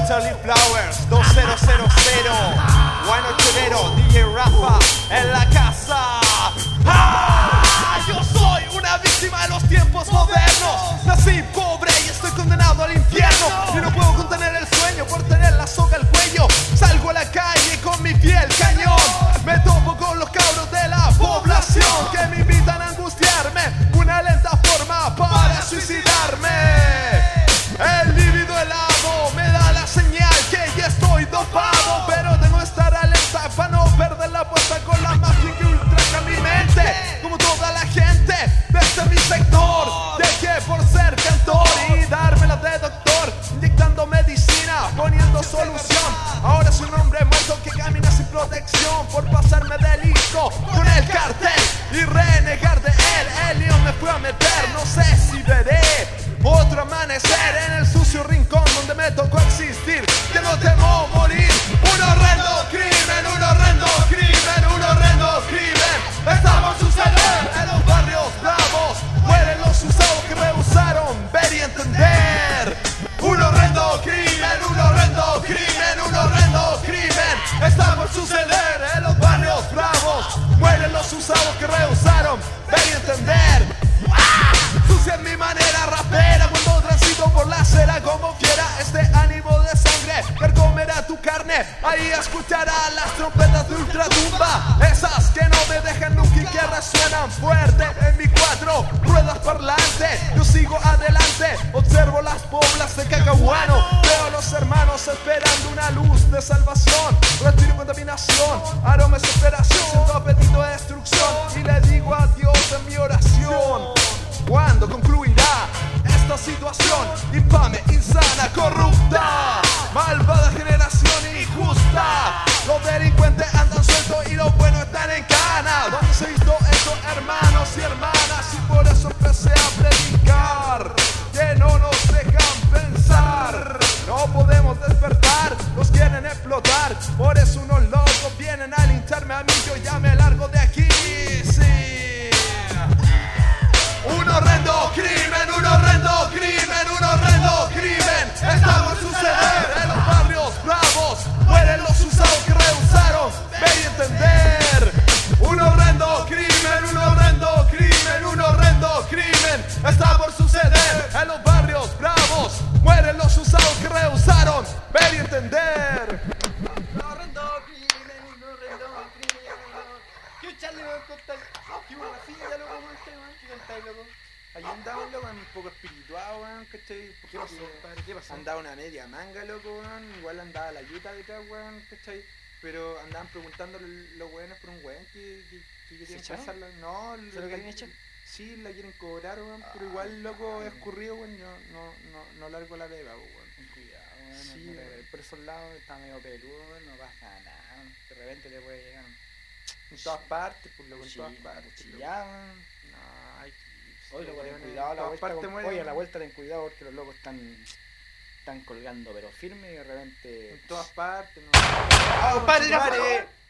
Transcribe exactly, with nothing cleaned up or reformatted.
Charlie Flowers dos mil, Juan Ochevero, D J Rafa en la casa. ¡Ah! Yo soy una víctima de los tiempos modernos. Nací pobre y estoy condenado al infierno. Y no puedo contener el sueño por tener la soga al cuello. Salgo a la calle con mi fiel cañón. Me topo con los cabros de la población que me invitan a angustiarme. Una lenta forma para suicidarme. El líbido helado me da la señal que ya estoy dopado, pero tengo que estar alerta para no perder la puesta con la magia que ultraja mi mente. Como toda la gente desde mi sector, dejé por ser cantor y dármela de doctor, inyectando medicina, poniendo solución. Ahora soy un hombre muerto que camina sin protección por pasarme de listo con el cartel y renegar de él. El lío me fue a meter, no sé si veré otro amanecer en el sucio rincón donde me tocó existir. Que no temo morir. Un horrendo crimen, un horrendo crimen, un horrendo crimen está por suceder en los barrios bravos. Mueren los usados que rehusaron ver y entender. Un horrendo crimen, un horrendo crimen, un horrendo crimen está por suceder en los barrios bravos. Mueren los usados que rehusaron ver y entender. ¡Ah! Sucia es mi manera rapera cuando transito por la acera como fiera. Este ánimo de sangre percomerá tu carne. Ahí escucharás las trompetas de ultratumba, esas que no me dejan nunca y que resuenan fuerte en mi cuatro ruedas parlantes. Yo sigo adelante, observo las poblas de Cacahuano. Veo a los hermanos esperando una luz de salvación. Respiro contaminación, aroma desesperación, siento apetito de destrucción y le digo a Dios en mi oración. ¿Cuándo concluirá esta situación infame, insana, corrupta? Malvada generación injusta. Los delincuentes andan sueltos y los buenos están en cana. ¿Dónde se ha visto eso, hermanos y hermanas? Y por eso empecé a predicar que no nos dejan pensar. No podemos despertar, nos quieren explotar. Por eso unos locos vienen a lincharme a mí. Yo ya me largo de aquí, sí. Un horrendo crimen, un horrendo crimen, un horrendo crimen está por suceder en los barrios bravos. Mueren los usados que rehusaron ver y entender. Un horrendo crimen, un horrendo crimen, un horrendo crimen está por suceder en los barrios bravos. Mueren los usados que rehusaron ver y entender. Un horrendo crimen, un horrendo crimen. ¿Qué Charlie va a contar? ¿Qué borrafilla, loco, monte, man? ¿Qué contáis, loco? Ahí andaba, loco, un poco espirituado, weón, ¿cachai? ¿Qué pasó, padre? ¿Qué pasó? Andaba una media manga, loco, weón. Igual andaba la yuta detrás, weón, ¿cachai? Pero andaban preguntándole los weones por un weón que, que, que querían ¿Se echaron? pasarla. No, ¿Se la- lo quieren echar? Sí, la quieren cobrar, weón, pero igual, loco, es escurrido, weón. Yo no, no, no largo la pega, weón. Ten cuidado, weón. Sí, no te- weón. por esos lados está medio peludo, weón, no pasa nada. De repente te puede llegar un En todas partes, pues, loco, en Sí, todas un partes. loco. cuchillado, weón. No, hay que. Oye, loco, ten weón, cuidado a en la todas vuelta. partes con- mueren, Oye, a la weón. vuelta ten cuidado porque los locos están, están colgando pero firme y de repente. En todas partes, no. ¡Ah, compadre, ya fue!